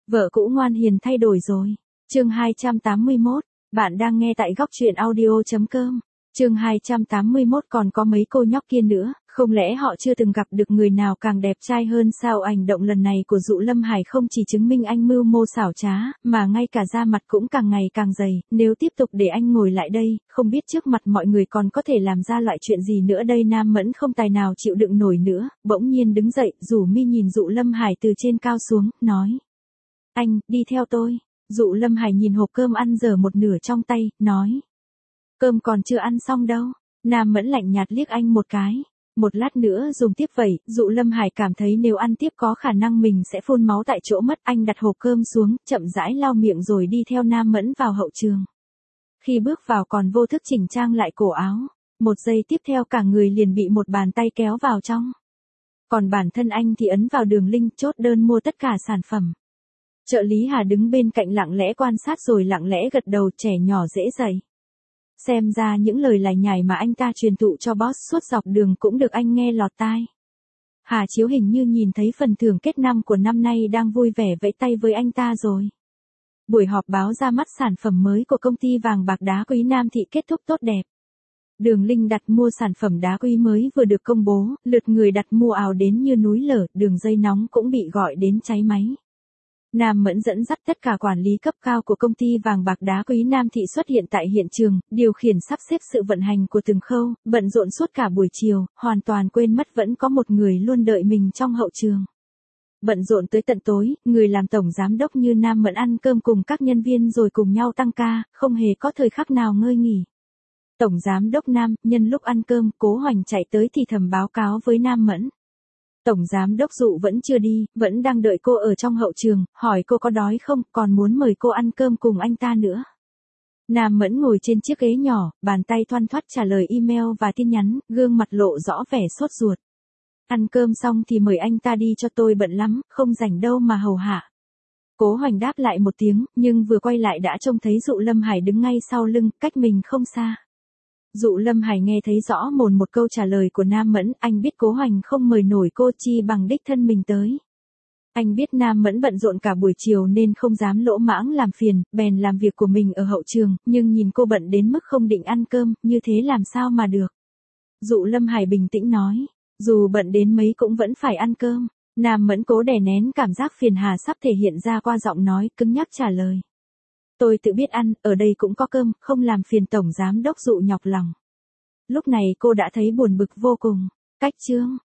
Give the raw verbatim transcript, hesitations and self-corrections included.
Vợ cũ ngoan hiền thay đổi rồi. Chương hai trăm tám mươi mốt, bạn đang nghe tại góc truyện audio.com. Chương hai trăm tám mươi mốt còn có mấy cô nhóc kia nữa, không lẽ họ chưa từng gặp được người nào càng đẹp trai hơn sao? Hành động lần này của Dụ Lâm Hải không chỉ chứng minh anh mưu mô xảo trá, mà ngay cả da mặt cũng càng ngày càng dày, nếu tiếp tục để anh ngồi lại đây, không biết trước mặt mọi người còn có thể làm ra loại chuyện gì nữa đây. Nam Mẫn không tài nào chịu đựng nổi nữa, bỗng nhiên đứng dậy, rủ mi nhìn Dụ Lâm Hải từ trên cao xuống, nói: Anh, đi theo tôi. Dụ Lâm Hải nhìn hộp cơm ăn dở một nửa trong tay, nói: Cơm còn chưa ăn xong đâu. Nam Mẫn lạnh nhạt liếc anh một cái. Một lát nữa dùng tiếp vậy. Dụ Lâm Hải cảm thấy nếu ăn tiếp có khả năng mình sẽ phun máu tại chỗ mất. Anh đặt hộp cơm xuống, chậm rãi lau miệng rồi đi theo Nam Mẫn vào hậu trường. Khi bước vào còn vô thức chỉnh trang lại cổ áo. Một giây tiếp theo cả người liền bị một bàn tay kéo vào trong. Còn bản thân anh thì ấn vào đường link chốt đơn mua tất cả sản phẩm. Trợ lý Hà đứng bên cạnh lặng lẽ quan sát rồi lặng lẽ gật đầu. Trẻ nhỏ dễ dạy. Xem ra những lời lải nhải mà anh ta truyền thụ cho boss suốt dọc đường cũng được anh nghe lọt tai. Hà Chiếu hình như nhìn thấy phần thưởng kết năm của năm nay đang vui vẻ vẫy tay với anh ta rồi. Buổi họp báo ra mắt sản phẩm mới của công ty vàng bạc đá quý Nam Thị kết thúc tốt đẹp. Đường link đặt mua sản phẩm đá quý mới vừa được công bố, lượt người đặt mua ào đến như núi lở, đường dây nóng cũng bị gọi đến cháy máy. Nam Mẫn dẫn dắt tất cả quản lý cấp cao của công ty vàng bạc đá quý Nam Thị xuất hiện tại hiện trường, điều khiển sắp xếp sự vận hành của từng khâu, bận rộn suốt cả buổi chiều, hoàn toàn quên mất vẫn có một người luôn đợi mình trong hậu trường. Bận rộn tới tận tối, người làm tổng giám đốc như Nam Mẫn ăn cơm cùng các nhân viên rồi cùng nhau tăng ca, không hề có thời khắc nào ngơi nghỉ. Tổng giám đốc Nam, nhân lúc ăn cơm, Cố Hoành chạy tới thì thầm báo cáo với Nam Mẫn. Tổng giám đốc Dụ vẫn chưa đi, vẫn đang đợi cô ở trong hậu trường, hỏi cô có đói không, còn muốn mời cô ăn cơm cùng anh ta nữa. Nam Mẫn ngồi trên chiếc ghế nhỏ, bàn tay thoăn thoắt trả lời email và tin nhắn, gương mặt lộ rõ vẻ sốt ruột. Ăn cơm xong thì mời anh ta đi cho tôi bận lắm, không rảnh đâu mà hầu hạ. Cố Hoành đáp lại một tiếng, nhưng vừa quay lại đã trông thấy Dụ Lâm Hải đứng ngay sau lưng, cách mình không xa. Dụ Lâm Hải nghe thấy rõ mồn một câu trả lời của Nam Mẫn, anh biết Cố Hoành không mời nổi cô chi bằng đích thân mình tới. Anh biết Nam Mẫn bận rộn cả buổi chiều nên không dám lỗ mãng làm phiền, bèn làm việc của mình ở hậu trường, nhưng nhìn cô bận đến mức không định ăn cơm, như thế làm sao mà được. Dụ Lâm Hải bình tĩnh nói, dù bận đến mấy cũng vẫn phải ăn cơm. Nam Mẫn cố đè nén cảm giác phiền hà sắp thể hiện ra qua giọng nói, cứng nhắc trả lời. Tôi tự biết ăn, ở đây cũng có cơm, không làm phiền tổng giám đốc Dụ nhọc lòng. Lúc này cô đã thấy buồn bực vô cùng. Cách chương,